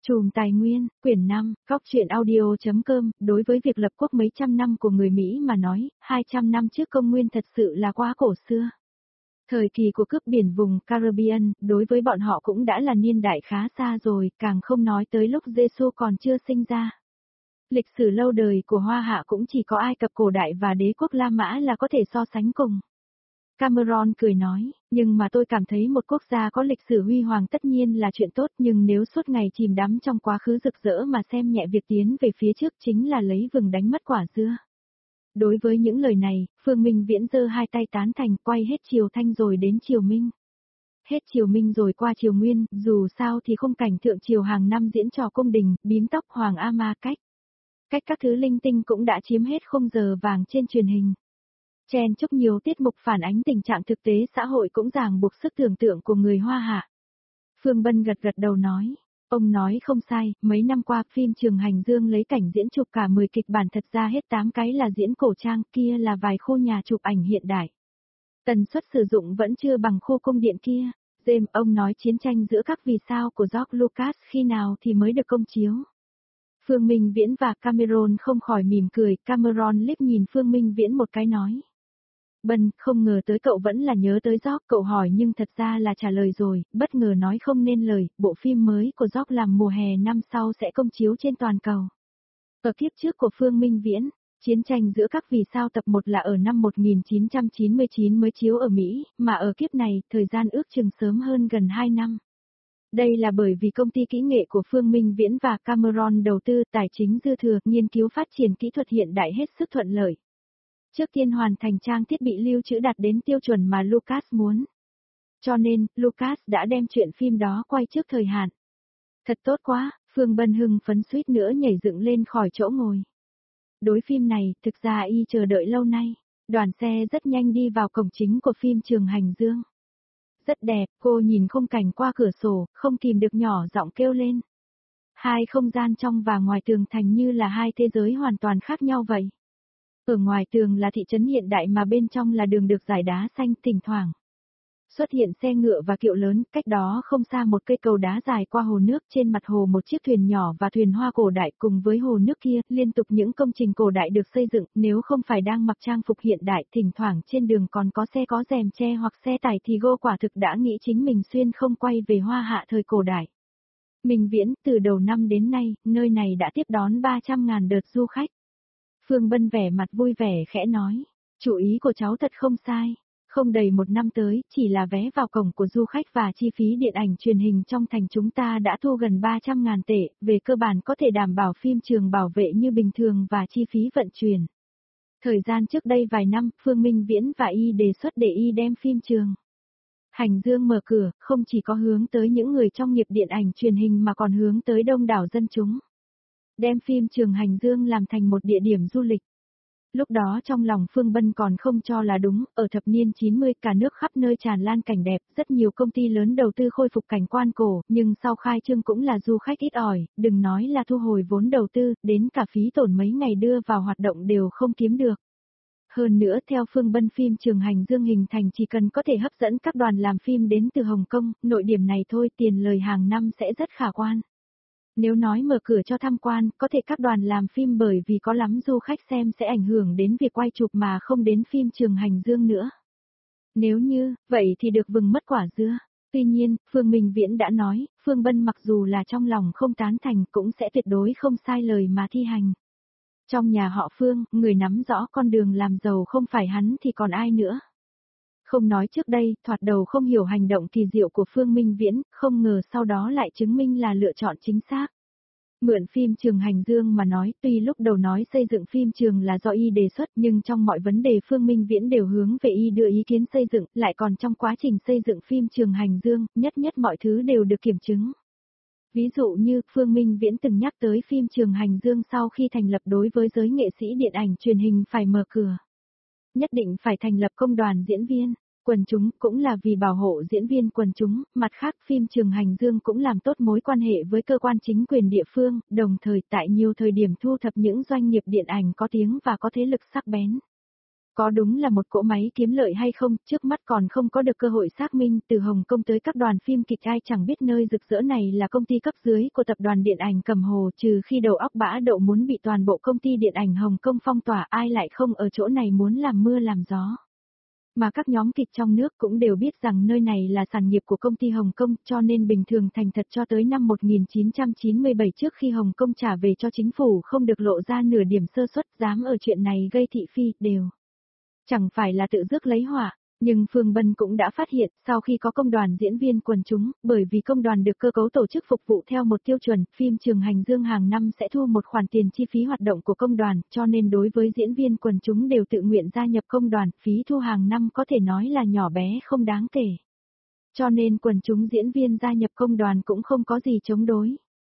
Chùm Tài Nguyên, quyển 5, góc truyện audio.com, đối với việc lập quốc mấy trăm năm của người Mỹ mà nói, 200 năm trước công nguyên thật sự là quá cổ xưa. Thời kỳ của cướp biển vùng Caribbean, đối với bọn họ cũng đã là niên đại khá xa rồi, càng không nói tới lúc Giêsu còn chưa sinh ra. Lịch sử lâu đời của Hoa Hạ cũng chỉ có Ai Cập cổ đại và đế quốc La Mã là có thể so sánh cùng. Cameron cười nói, nhưng mà tôi cảm thấy một quốc gia có lịch sử huy hoàng tất nhiên là chuyện tốt, nhưng nếu suốt ngày chìm đắm trong quá khứ rực rỡ mà xem nhẹ việc tiến về phía trước chính là lấy vừng đánh mất quả dưa. Đối với những lời này, Phương Minh Viễn giơ hai tay tán thành, quay hết triều Thanh rồi đến triều Minh. Hết triều Minh rồi qua triều Nguyên, dù sao thì khung cảnh thượng triều hàng năm diễn trò cung đình, bím tóc Hoàng A Ma cách các thứ linh tinh cũng đã chiếm hết khung giờ vàng trên truyền hình. Chen chúc nhiều tiết mục phản ánh tình trạng thực tế xã hội cũng ràng buộc sức tưởng tượng của người Hoa Hạ. Phương Bân gật gật đầu nói, ông nói không sai, mấy năm qua phim Trường Hành Dương lấy cảnh diễn chụp cả 10 kịch bản, thật ra hết 8 cái là diễn cổ trang, kia là vài khu nhà chụp ảnh hiện đại. Tần suất sử dụng vẫn chưa bằng khu cung điện kia. James, ông nói chiến tranh giữa các vì sao của George Lucas khi nào thì mới được công chiếu. Phương Minh Viễn và Cameron không khỏi mỉm cười, Cameron liếc nhìn Phương Minh Viễn một cái nói. Bân, không ngờ tới cậu vẫn là nhớ tới George, cậu hỏi nhưng thật ra là trả lời rồi, bất ngờ nói không nên lời, bộ phim mới của George làm mùa hè năm sau sẽ công chiếu trên toàn cầu. Ở kiếp trước của Phương Minh Viễn, chiến tranh giữa các vì sao tập 1 là ở năm 1999 mới chiếu ở Mỹ, mà ở kiếp này, thời gian ước chừng sớm hơn gần 2 năm. Đây là bởi vì công ty kỹ nghệ của Phương Minh Viễn và Cameron đầu tư tài chính dư thừa, nghiên cứu phát triển kỹ thuật hiện đại hết sức thuận lợi. Trước tiên hoàn thành trang thiết bị lưu trữ đạt đến tiêu chuẩn mà Lucas muốn. Cho nên, Lucas đã đem chuyện phim đó quay trước thời hạn. Thật tốt quá, Phương Bân hưng phấn suýt nữa nhảy dựng lên khỏi chỗ ngồi. Đối phim này, thực ra y chờ đợi lâu nay. Đoàn xe rất nhanh đi vào cổng chính của phim Trường Hành Dương. Rất đẹp, cô nhìn khung cảnh qua cửa sổ, không kìm được nhỏ giọng kêu lên. Hai không gian trong và ngoài tường thành như là hai thế giới hoàn toàn khác nhau vậy. Ở ngoài tường là thị trấn hiện đại mà bên trong là đường được rải đá xanh, thỉnh thoảng xuất hiện xe ngựa và kiệu lớn, cách đó không xa một cây cầu đá dài qua hồ nước, trên mặt hồ một chiếc thuyền nhỏ và thuyền hoa cổ đại, cùng với hồ nước kia, liên tục những công trình cổ đại được xây dựng, nếu không phải đang mặc trang phục hiện đại, thỉnh thoảng trên đường còn có xe có rèm che hoặc xe tải thì cô quả thực đã nghĩ chính mình xuyên không quay về Hoa Hạ thời cổ đại. Minh Viễn, từ đầu năm đến nay, nơi này đã tiếp đón 300.000 đợt du khách. Phương Bân vẻ mặt vui vẻ khẽ nói, chủ ý của cháu thật không sai. Không đầy một năm tới, chỉ là vé vào cổng của du khách và chi phí điện ảnh truyền hình trong thành chúng ta đã thu gần 300.000 tệ, về cơ bản có thể đảm bảo phim trường bảo vệ như bình thường và chi phí vận chuyển. Thời gian trước đây vài năm, Phương Minh Viễn và y đề xuất để y đem phim Trường Hành Dương mở cửa, không chỉ có hướng tới những người trong nghiệp điện ảnh truyền hình mà còn hướng tới đông đảo dân chúng. Đem phim Trường Hành Dương làm thành một địa điểm du lịch. Lúc đó trong lòng Phương Bân còn không cho là đúng, ở thập niên 90 cả nước khắp nơi tràn lan cảnh đẹp, rất nhiều công ty lớn đầu tư khôi phục cảnh quan cổ, nhưng sau khai trương cũng là du khách ít ỏi, đừng nói là thu hồi vốn đầu tư, đến cả phí tổn mấy ngày đưa vào hoạt động đều không kiếm được. Hơn nữa theo Phương Bân phim Trường Hành Dương hình thành chỉ cần có thể hấp dẫn các đoàn làm phim đến từ Hồng Kông, nội điểm này thôi tiền lời hàng năm sẽ rất khả quan. Nếu nói mở cửa cho tham quan, có thể các đoàn làm phim bởi vì có lắm du khách xem sẽ ảnh hưởng đến việc quay chụp mà không đến phim Trường Hành Dương nữa. Nếu như, vậy thì được vừng mất quả dưa. Tuy nhiên, Phương Minh Viễn đã nói, Phương Bân mặc dù là trong lòng không tán thành cũng sẽ tuyệt đối không sai lời mà thi hành. Trong nhà họ Phương, người nắm rõ con đường làm giàu không phải hắn thì còn ai nữa. Không nói trước đây, thoạt đầu không hiểu hành động kỳ diệu của Phương Minh Viễn, không ngờ sau đó lại chứng minh là lựa chọn chính xác. Mượn phim Trường Hành Dương mà nói, tuy lúc đầu nói xây dựng phim trường là do y đề xuất nhưng trong mọi vấn đề Phương Minh Viễn đều hướng về y đưa ý kiến xây dựng, lại còn trong quá trình xây dựng phim Trường Hành Dương, nhất mọi thứ đều được kiểm chứng. Ví dụ như, Phương Minh Viễn từng nhắc tới phim Trường Hành Dương sau khi thành lập đối với giới nghệ sĩ điện ảnh truyền hình phải mở cửa. Nhất định phải thành lập công đoàn diễn viên, quần chúng, cũng là vì bảo hộ diễn viên quần chúng, mặt khác phim Trường Hành Dương cũng làm tốt mối quan hệ với cơ quan chính quyền địa phương, đồng thời tại nhiều thời điểm thu thập những doanh nghiệp điện ảnh có tiếng và có thế lực sắc bén. Có đúng là một cỗ máy kiếm lợi hay không, trước mắt còn không có được cơ hội xác minh. Từ Hồng Kông tới các đoàn phim kịch ai chẳng biết nơi rực rỡ này là công ty cấp dưới của tập đoàn điện ảnh Cầm Hồ, trừ khi đầu óc bã đậu muốn bị toàn bộ công ty điện ảnh Hồng Kông phong tỏa, ai lại không ở chỗ này muốn làm mưa làm gió. Mà các nhóm kịch trong nước cũng đều biết rằng nơi này là sản nghiệp của công ty Hồng Kông, cho nên bình thường thành thật cho tới năm 1997 trước khi Hồng Kông trả về cho chính phủ không được lộ ra nửa điểm sơ suất, dám ở chuyện này gây thị phi, đều chẳng phải là tự rước lấy họa. Nhưng Phương Bân cũng đã phát hiện, sau khi có công đoàn diễn viên quần chúng, bởi vì công đoàn được cơ cấu tổ chức phục vụ theo một tiêu chuẩn, phim Trường Hành Dương hàng năm sẽ thu một khoản tiền chi phí hoạt động của công đoàn, cho nên đối với diễn viên quần chúng đều tự nguyện gia nhập công đoàn, phí thu hàng năm có thể nói là nhỏ bé không đáng kể. Cho nên quần chúng diễn viên gia nhập công đoàn cũng không có gì chống đối.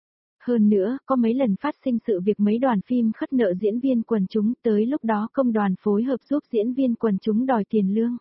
Hơn nữa, có mấy lần phát sinh sự việc mấy đoàn phim khất nợ diễn viên quần chúng, tới lúc đó công đoàn phối hợp giúp diễn viên quần chúng đòi tiền lương.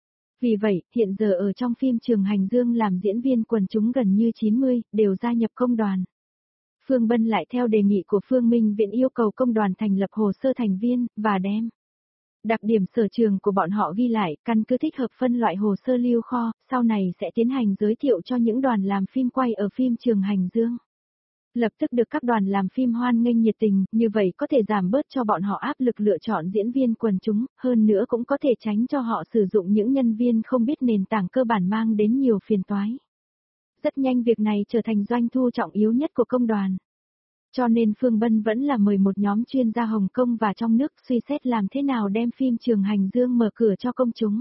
Vì vậy, hiện giờ ở trong phim Trường Hành Dương làm diễn viên quần chúng gần như 90, đều gia nhập công đoàn. Phương Bân lại theo đề nghị của Phương Minh Viễn yêu cầu công đoàn thành lập hồ sơ thành viên, và đem đặc điểm sở trường của bọn họ ghi lại, căn cứ thích hợp phân loại hồ sơ lưu kho, sau này sẽ tiến hành giới thiệu cho những đoàn làm phim quay ở phim Trường Hành Dương. Lập tức được các đoàn làm phim hoan nghênh nhiệt tình, như vậy có thể giảm bớt cho bọn họ áp lực lựa chọn diễn viên quần chúng, hơn nữa cũng có thể tránh cho họ sử dụng những nhân viên không biết nền tảng cơ bản mang đến nhiều phiền toái. Rất nhanh việc này trở thành doanh thu trọng yếu nhất của công đoàn. Cho nên Phương Bân vẫn là mời một nhóm chuyên gia Hồng Kông và trong nước suy xét làm thế nào đem phim Trường Hành Dương mở cửa cho công chúng.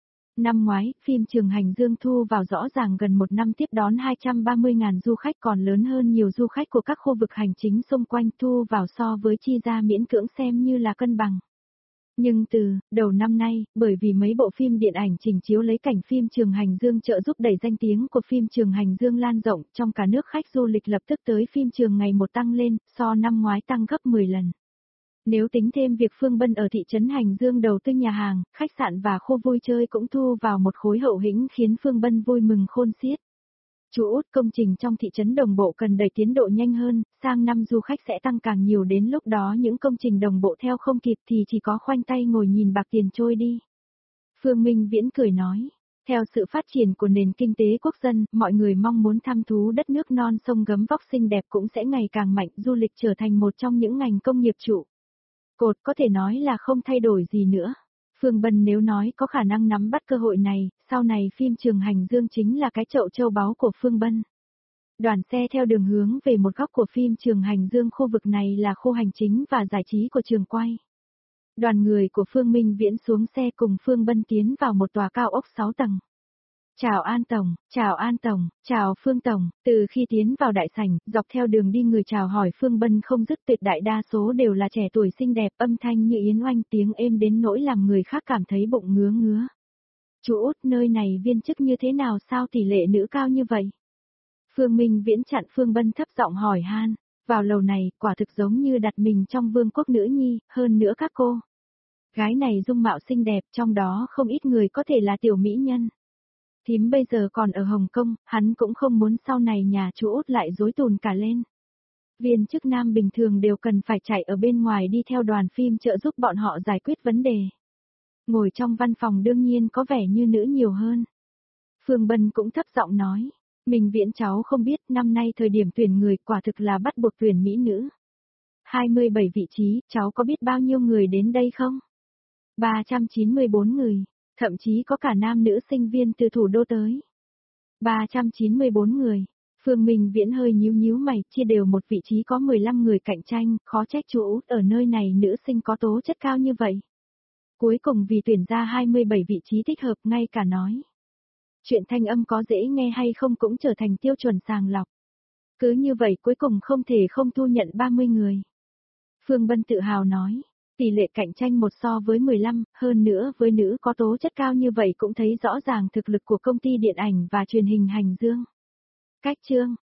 Năm ngoái, phim Trường Hành Dương thu vào rõ ràng gần một năm tiếp đón 230.000 du khách, còn lớn hơn nhiều du khách của các khu vực hành chính xung quanh, thu vào so với chi ra miễn cưỡng xem như là cân bằng. Nhưng từ đầu năm nay, bởi vì mấy bộ phim điện ảnh trình chiếu lấy cảnh phim Trường Hành Dương trợ giúp đẩy danh tiếng của phim Trường Hành Dương lan rộng, trong cả nước khách du lịch lập tức tới phim trường ngày một tăng lên, so năm ngoái tăng gấp 10 lần. Nếu tính thêm việc Phương Bân ở thị trấn Hành Dương đầu tư nhà hàng, khách sạn và khu vui chơi cũng thu vào một khối hậu hĩnh khiến Phương Bân vui mừng khôn xiết. Chú út, công trình trong thị trấn đồng bộ cần đẩy tiến độ nhanh hơn, sang năm du khách sẽ tăng càng nhiều, đến lúc đó những công trình đồng bộ theo không kịp thì chỉ có khoanh tay ngồi nhìn bạc tiền trôi đi. Phương Minh Viễn cười nói, theo sự phát triển của nền kinh tế quốc dân, mọi người mong muốn thăm thú đất nước non sông gấm vóc xinh đẹp cũng sẽ ngày càng mạnh, du lịch trở thành một trong những ngành công nghiệp trụ cột, có thể nói là không thay đổi gì nữa. Phương Bân nếu nói có khả năng nắm bắt cơ hội này, sau này phim Trường Hành Dương chính là cái chậu châu báu của Phương Bân. Đoàn xe theo đường hướng về một góc của phim Trường Hành Dương, khu vực này là khu hành chính và giải trí của trường quay. Đoàn người của Phương Minh Viễn xuống xe cùng Phương Bân tiến vào một tòa cao ốc 6 tầng. Chào An Tổng, chào An Tổng, chào Phương Tổng. Từ khi tiến vào đại sảnh, dọc theo đường đi người chào hỏi Phương Bân không dứt, tuyệt đại đa số đều là trẻ tuổi xinh đẹp, âm thanh như yến oanh, tiếng êm đến nỗi làm người khác cảm thấy bụng ngứa ngứa. Chú út, nơi này viên chức như thế nào, sao tỷ lệ nữ cao như vậy? Phương Minh Viễn chặn Phương Bân thấp giọng hỏi han. Vào lầu này, quả thực giống như đặt mình trong vương quốc nữ nhi, hơn nữa các cô gái này dung mạo xinh đẹp, trong đó không ít người có thể là tiểu mỹ nhân. Thím bây giờ còn ở Hồng Kông, hắn cũng không muốn sau này nhà chú út lại rối tùn cả lên. Viên chức nam bình thường đều cần phải chạy ở bên ngoài đi theo đoàn phim trợ giúp bọn họ giải quyết vấn đề. Ngồi trong văn phòng đương nhiên có vẻ như nữ nhiều hơn. Phương Bân cũng thấp giọng nói, Minh Viễn cháu không biết, năm nay thời điểm tuyển người quả thực là bắt buộc tuyển mỹ nữ. 27 vị trí, cháu có biết bao nhiêu người đến đây không? 394 người. Thậm chí có cả nam nữ sinh viên từ thủ đô tới. 394 người. Phương Minh Viễn hơi nhíu mày, chia đều một vị trí có 15 người cạnh tranh, khó trách chú út ở nơi này nữ sinh có tố chất cao như vậy. Cuối cùng vì tuyển ra 27 vị trí thích hợp, ngay cả nói chuyện thanh âm có dễ nghe hay không cũng trở thành tiêu chuẩn sàng lọc. Cứ như vậy cuối cùng không thể không thu nhận 30 người. Phương Bân tự hào nói. Tỷ lệ cạnh tranh 1 so với 15, hơn nữa với nữ có tố chất cao như vậy cũng thấy rõ ràng thực lực của công ty điện ảnh và truyền hình Hành Dương. Cách chương